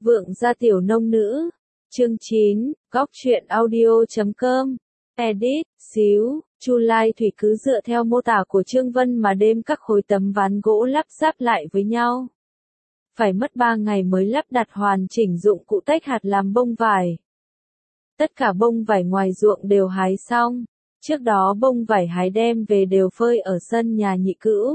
Vượng gia tiểu nông nữ. Chương 9, góc truyện audio.com. Edit, xíu, Chu Lai Thủy cứ dựa theo mô tả của Trương Vân mà đêm các khối tấm ván gỗ lắp ráp lại với nhau. Phải mất 3 ngày mới lắp đặt hoàn chỉnh dụng cụ tách hạt làm bông vải. Tất cả bông vải ngoài ruộng đều hái xong. Trước đó bông vải hái đem về đều phơi ở sân nhà nhị cữu.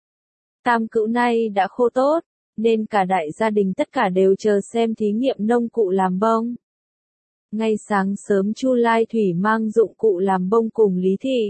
Tam cữu nay đã khô tốt, nên cả đại gia đình tất cả đều chờ xem thí nghiệm nông cụ làm bông. Ngay sáng sớm Chu Lai Thủy mang dụng cụ làm bông cùng Lý Thị.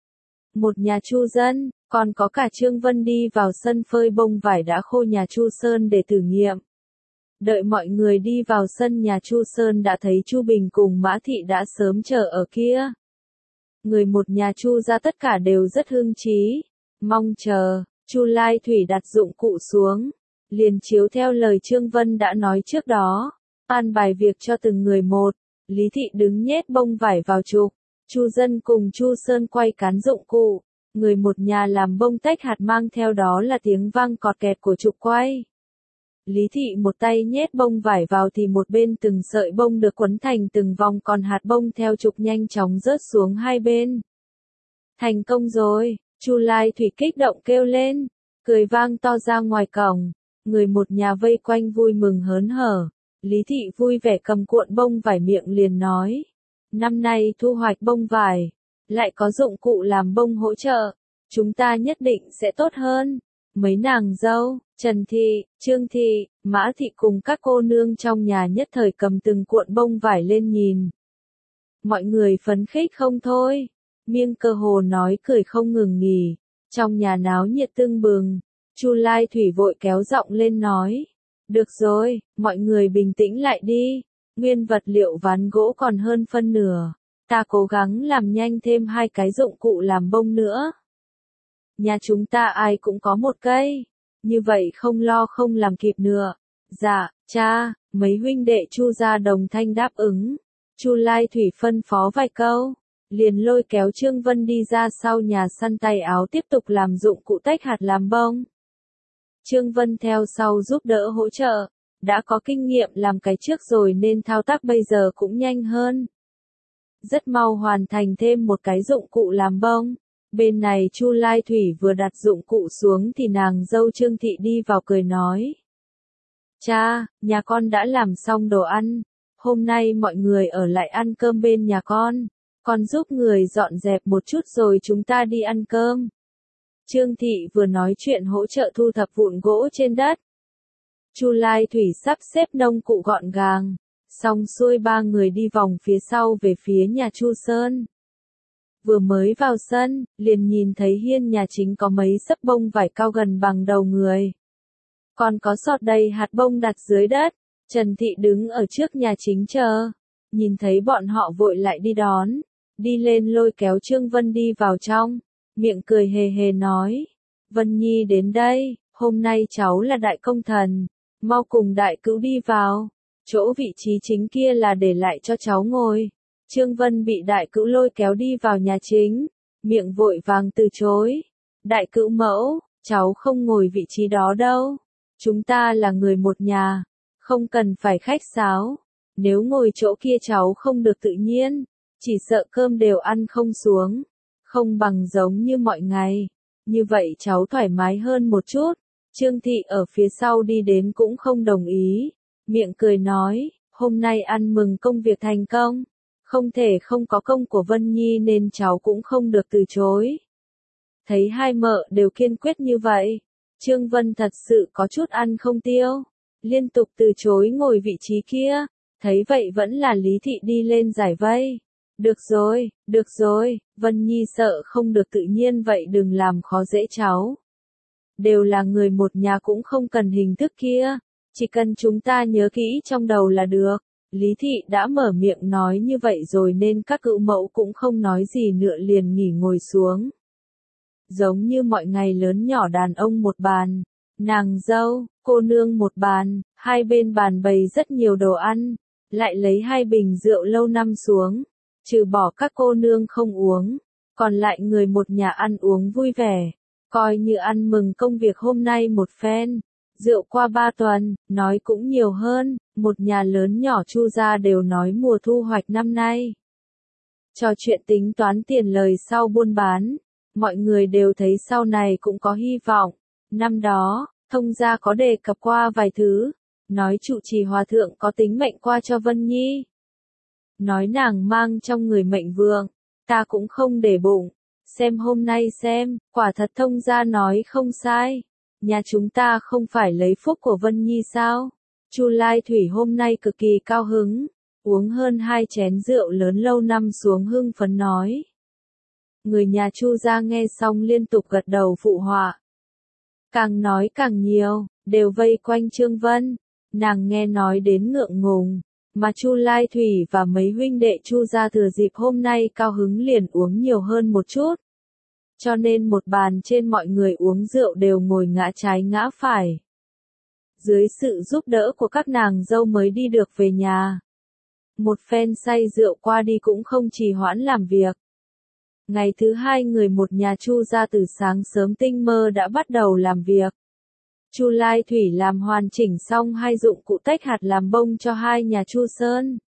Một nhà Chu dân, còn có cả Trương Vân đi vào sân phơi bông vải đã khô nhà Chu Sơn để thử nghiệm. Đợi mọi người đi vào sân nhà Chu Sơn đã thấy Chu Bình cùng Mã Thị đã sớm chờ ở kia. Người một nhà Chu ra tất cả đều rất hưng trí, mong chờ. Chu Lai Thủy đặt dụng cụ xuống, liền chiếu theo lời Trương Vân đã nói trước đó, an bài việc cho từng người một. Lý Thị đứng nhét bông vải vào trục, Chu dân cùng Chu Sơn quay cán dụng cụ, người một nhà làm bông tách hạt mang theo đó là tiếng vang cọt kẹt của trục quay. Lý Thị một tay nhét bông vải vào thì một bên từng sợi bông được quấn thành từng vòng, còn hạt bông theo trục nhanh chóng rớt xuống hai bên. Thành công rồi, Chu Lai Thủy kích động kêu lên, cười vang to ra ngoài cổng, người một nhà vây quanh vui mừng hớn hở. Lý Thị vui vẻ cầm cuộn bông vải miệng liền nói, năm nay thu hoạch bông vải, lại có dụng cụ làm bông hỗ trợ, chúng ta nhất định sẽ tốt hơn. Mấy nàng dâu, Trần Thị, Trương Thị, Mã Thị cùng các cô nương trong nhà nhất thời cầm từng cuộn bông vải lên nhìn. Mọi người phấn khích không thôi, miêng cơ hồ nói cười không ngừng nghỉ, trong nhà náo nhiệt tưng bừng. Chu Lai Thủy vội kéo giọng lên nói, được rồi, mọi người bình tĩnh lại đi, nguyên vật liệu ván gỗ còn hơn phân nửa, ta cố gắng làm nhanh thêm 2 cái dụng cụ làm bông nữa. Nhà chúng ta ai cũng có một cây, như vậy không lo không làm kịp nữa. Dạ, cha, mấy huynh đệ Chu gia đồng thanh đáp ứng. Chu Lai Thủy phân phó vài câu, liền lôi kéo Trương Vân đi ra sau nhà săn tay áo tiếp tục làm dụng cụ tách hạt làm bông. Trương Vân theo sau giúp đỡ hỗ trợ, đã có kinh nghiệm làm cái trước rồi nên thao tác bây giờ cũng nhanh hơn. Rất mau hoàn thành thêm một cái dụng cụ làm bông. Bên này Chu Lai Thủy vừa đặt dụng cụ xuống thì nàng dâu Trương Thị đi vào cười nói. Cha, nhà con đã làm xong đồ ăn, hôm nay mọi người ở lại ăn cơm bên nhà con giúp người dọn dẹp một chút rồi chúng ta đi ăn cơm. Trương Thị vừa nói chuyện hỗ trợ thu thập vụn gỗ trên đất. Chu Lai Thủy sắp xếp nông cụ gọn gàng, xong xuôi 3 người đi vòng phía sau về phía nhà Chu Sơn. Vừa mới vào sân, liền nhìn thấy hiên nhà chính có mấy xấp bông vải cao gần bằng đầu người. Còn có sọt đầy hạt bông đặt dưới đất. Trần Thị đứng ở trước nhà chính chờ, nhìn thấy bọn họ vội lại đi đón, đi lên lôi kéo Trương Vân đi vào trong. Miệng cười hề hề nói, Vân Nhi đến đây, hôm nay cháu là đại công thần, mau cùng đại cữu đi vào, chỗ vị trí chính kia là để lại cho cháu ngồi. Trương Vân bị đại cữu lôi kéo đi vào nhà chính, miệng vội vàng từ chối, đại cữu mẫu, cháu không ngồi vị trí đó đâu, chúng ta là người một nhà, không cần phải khách sáo, nếu ngồi chỗ kia cháu không được tự nhiên, chỉ sợ cơm đều ăn không xuống. Không bằng giống như mọi ngày, như vậy cháu thoải mái hơn một chút. Trương Thị ở phía sau đi đến cũng không đồng ý, miệng cười nói, hôm nay ăn mừng công việc thành công, không thể không có công của Vân Nhi nên cháu cũng không được từ chối. Thấy hai mợ đều kiên quyết như vậy, Trương Vân thật sự có chút ăn không tiêu, liên tục từ chối ngồi vị trí kia, thấy vậy vẫn là Lý Thị đi lên giải vây. Được rồi, Vân Nhi sợ không được tự nhiên vậy đừng làm khó dễ cháu. Đều là người một nhà cũng không cần hình thức kia, chỉ cần chúng ta nhớ kỹ trong đầu là được. Lý Thị đã mở miệng nói như vậy rồi nên các cữu mẫu cũng không nói gì nữa liền nghỉ ngồi xuống. Giống như mọi ngày lớn nhỏ đàn ông một bàn, nàng dâu, cô nương một bàn, hai bên bàn bày rất nhiều đồ ăn, lại lấy 2 bình rượu lâu năm xuống. Trừ bỏ các cô nương không uống, còn lại người một nhà ăn uống vui vẻ, coi như ăn mừng công việc hôm nay một phen. Rượu qua 3 tuần, nói cũng nhiều hơn, Một nhà lớn nhỏ Chu gia đều nói mùa thu hoạch năm nay. Trò chuyện tính toán tiền lời sau buôn bán, mọi người đều thấy sau này cũng có hy vọng. Năm đó, thông gia có đề cập qua vài thứ, nói trụ trì hòa thượng có tính mệnh qua cho Vân Nhi. Nói nàng mang trong người mệnh vượng, ta cũng không để bụng, xem hôm nay xem, quả thật thông gia nói không sai. Nhà chúng ta không phải lấy phúc của Vân Nhi sao? Chu Lai Thủy hôm nay cực kỳ cao hứng, uống hơn 2 chén rượu lớn lâu năm xuống hưng phấn nói. Người nhà Chu gia nghe xong liên tục gật đầu phụ họa. Càng nói càng nhiều, đều vây quanh Trương Vân, nàng nghe nói đến ngượng ngùng, mà Chu Lai Thủy và mấy huynh đệ Chu gia thừa dịp hôm nay cao hứng liền uống nhiều hơn một chút. Cho nên một bàn trên mọi người uống rượu đều ngồi ngã trái ngã phải. Dưới sự giúp đỡ của các nàng dâu mới đi được về nhà. Một phen say rượu qua đi cũng không trì hoãn làm việc. Ngày thứ hai người một nhà Chu gia từ sáng sớm tinh mơ đã bắt đầu làm việc. Chu Lai Thủy làm hoàn chỉnh xong 2 dụng cụ tách hạt làm bông cho 2 nhà Chu Sơn.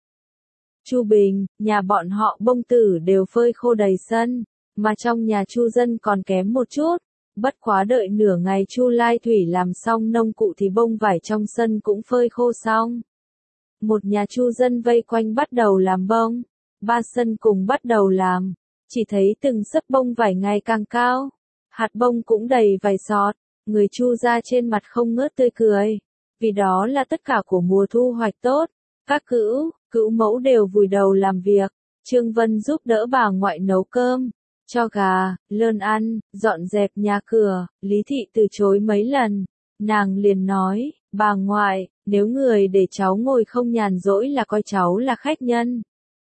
Chu Bình, nhà bọn họ bông tử đều phơi khô đầy sân, mà trong nhà Chu dân còn kém một chút. Bất quá đợi nửa ngày Chu Lai Thủy làm xong nông cụ thì bông vải trong sân cũng phơi khô xong. Một nhà Chu dân vây quanh bắt đầu làm bông, 3 sân cùng bắt đầu làm, chỉ thấy từng sấp bông vải ngày càng cao, hạt bông cũng đầy vài giọt, người Chu gia trên mặt không ngớt tươi cười, vì đó là tất cả của mùa thu hoạch tốt. Các cữu mẫu đều vùi đầu làm việc, Trương Vân giúp đỡ bà ngoại nấu cơm, cho gà, lợn ăn, dọn dẹp nhà cửa. Lý Thị từ chối mấy lần, nàng liền nói, bà ngoại, nếu người để cháu ngồi không nhàn rỗi là coi cháu là khách nhân.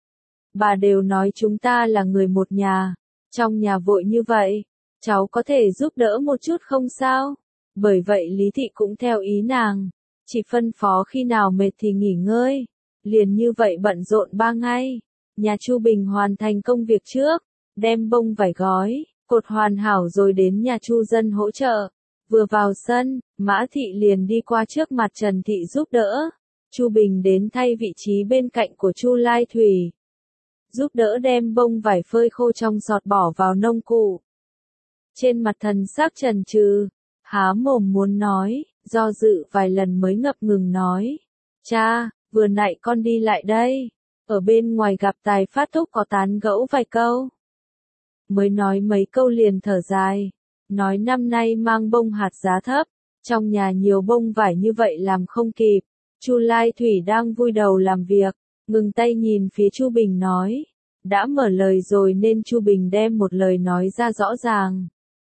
Bà đều nói chúng ta là người một nhà, trong nhà vội như vậy, cháu có thể giúp đỡ một chút không sao? Bởi vậy Lý Thị cũng theo ý nàng, chỉ phân phó khi nào mệt thì nghỉ ngơi. Liền như vậy bận rộn 3 ngày, nhà Chu Bình hoàn thành công việc trước, đem bông vải gói, cột hoàn hảo rồi đến nhà Chu dân hỗ trợ. Vừa vào sân, Mã Thị liền đi qua trước mặt Trần Thị giúp đỡ. Chu Bình đến thay vị trí bên cạnh của Chu Lai Thủy, giúp đỡ đem bông vải phơi khô trong giọt bỏ vào nông cụ. Trên mặt thần sắc chần chừ, há mồm muốn nói, do dự vài lần mới ngập ngừng nói. Cha, vừa nãy con đi lại đây, ở bên ngoài gặp Tài Phát Thúc có tán gẫu vài câu. Mới nói mấy câu liền thở dài, nói năm nay mang bông hạt giá thấp, trong nhà nhiều bông vải như vậy làm không kịp. Chu Lai Thủy đang vui đầu làm việc, ngừng tay nhìn phía Chu Bình nói, đã mở lời rồi nên Chu Bình đem một lời nói ra rõ ràng.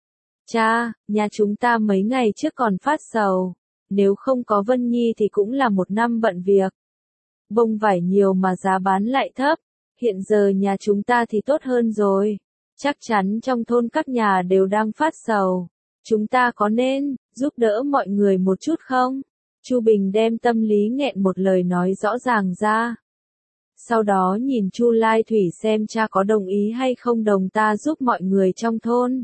Cha, nhà chúng ta mấy ngày trước còn phát sầu, nếu không có Vân Nhi thì cũng là 1 năm bận việc. Bông vải nhiều mà giá bán lại thấp, hiện giờ nhà chúng ta thì tốt hơn rồi. Chắc chắn trong thôn các nhà đều đang phát sầu. Chúng ta có nên giúp đỡ mọi người một chút không? Chu Bình đem tâm lý nghẹn một lời nói rõ ràng ra. Sau đó nhìn Chu Lai Thủy xem cha có đồng ý hay không đồng ta giúp mọi người trong thôn.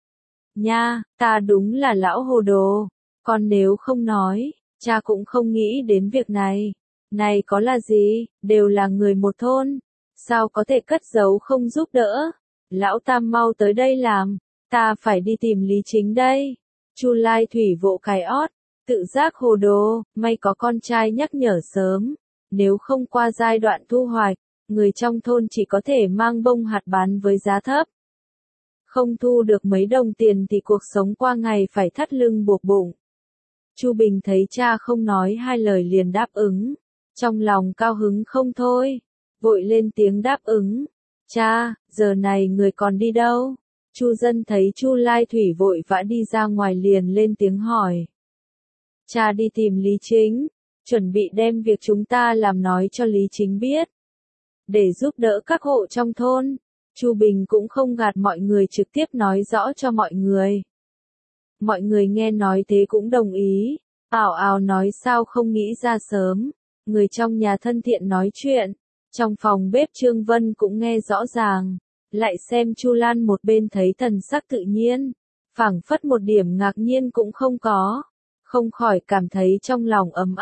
Nha, ta đúng là lão hồ đồ. Còn nếu không nói, cha cũng không nghĩ đến việc này. Này có là gì, đều là người một thôn. Sao có thể cất giấu không giúp đỡ? Lão Tam mau tới đây làm, ta phải đi tìm Lý Chính đây. Chu Lai Thủy vỗ cái ót, tự giác hồ đồ, may có con trai nhắc nhở sớm. Nếu không qua giai đoạn thu hoạch, người trong thôn chỉ có thể mang bông hạt bán với giá thấp. Không thu được mấy đồng tiền thì cuộc sống qua ngày phải thắt lưng buộc bụng. Chu Bình thấy cha không nói 2 lời liền đáp ứng, trong lòng cao hứng không thôi, vội lên tiếng đáp ứng. Cha, giờ này người còn đi đâu? Chu dân thấy Chu Lai Thủy vội vã đi ra ngoài liền lên tiếng hỏi. Cha đi tìm Lý Chính, chuẩn bị đem việc chúng ta làm nói cho Lý Chính biết, để giúp đỡ các hộ trong thôn. Chu Bình cũng không gạt mọi người, trực tiếp nói rõ cho mọi người. Mọi người nghe nói thế cũng đồng ý, ào ào nói sao không nghĩ ra sớm. Người trong nhà thân thiện nói chuyện, trong phòng bếp Trương Vân cũng nghe rõ ràng, lại xem Chu Lan một bên thấy thần sắc tự nhiên, phảng phất một điểm ngạc nhiên cũng không có, không khỏi cảm thấy trong lòng ấm áp.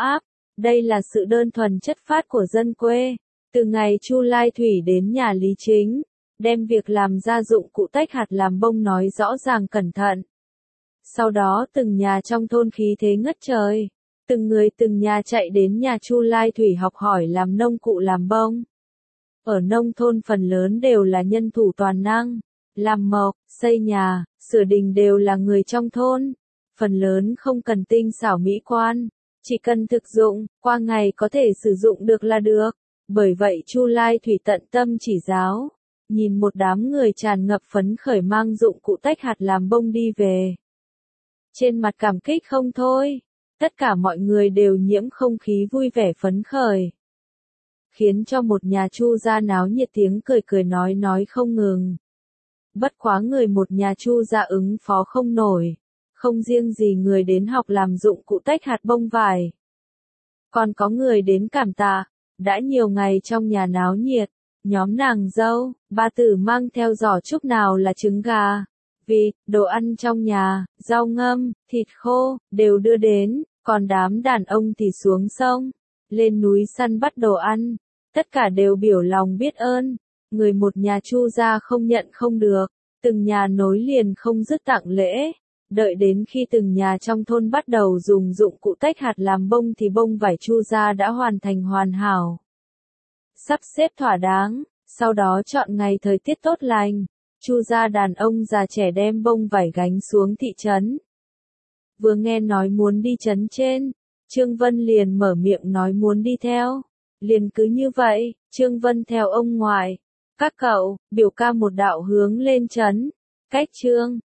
Đây là sự đơn thuần chất phác của dân quê. Từ ngày Chu Lai Thủy đến nhà Lý Chính, đem việc làm ra dụng cụ tách hạt làm bông nói rõ ràng cẩn thận. Sau đó từng nhà trong thôn khí thế ngất trời, từng người từng nhà chạy đến nhà Chu Lai Thủy học hỏi làm nông cụ làm bông. Ở nông thôn phần lớn đều là nhân thủ toàn năng, làm mộc, xây nhà, sửa đình đều là người trong thôn. Phần lớn không cần tinh xảo mỹ quan, chỉ cần thực dụng, qua ngày có thể sử dụng được là được. Bởi vậy Chu Lai Thủy tận tâm chỉ giáo, nhìn một đám người tràn ngập phấn khởi mang dụng cụ tách hạt làm bông đi về. Trên mặt cảm kích không thôi, tất cả mọi người đều nhiễm không khí vui vẻ phấn khởi. Khiến cho một nhà Chu gia náo nhiệt tiếng cười cười nói không ngừng. Bất quá người một nhà Chu gia ứng phó không nổi, không riêng gì người đến học làm dụng cụ tách hạt bông vải. Còn có người đến cảm tạ, đã nhiều ngày trong nhà náo nhiệt, nhóm nàng dâu, ba tử mang theo giỏ chúc nào là trứng gà, vịt, đồ ăn trong nhà, rau ngâm, thịt khô, đều đưa đến, còn đám đàn ông thì xuống sông, lên núi săn bắt đồ ăn, tất cả đều biểu lòng biết ơn, người một nhà Chu gia không nhận không được, từng nhà nối liền không dứt tặng lễ. Đợi đến khi từng nhà trong thôn bắt đầu dùng dụng cụ tách hạt làm bông thì bông vải Chu gia đã hoàn thành hoàn hảo. Sắp xếp thỏa đáng, sau đó chọn ngày thời tiết tốt lành, Chu gia đàn ông già trẻ đem bông vải gánh xuống thị trấn. Vừa nghe nói muốn đi trấn trên, Trương Vân liền mở miệng nói muốn đi theo. Liền cứ như vậy, Trương Vân theo ông ngoại, các cậu, biểu ca một đạo hướng lên trấn, cách Trương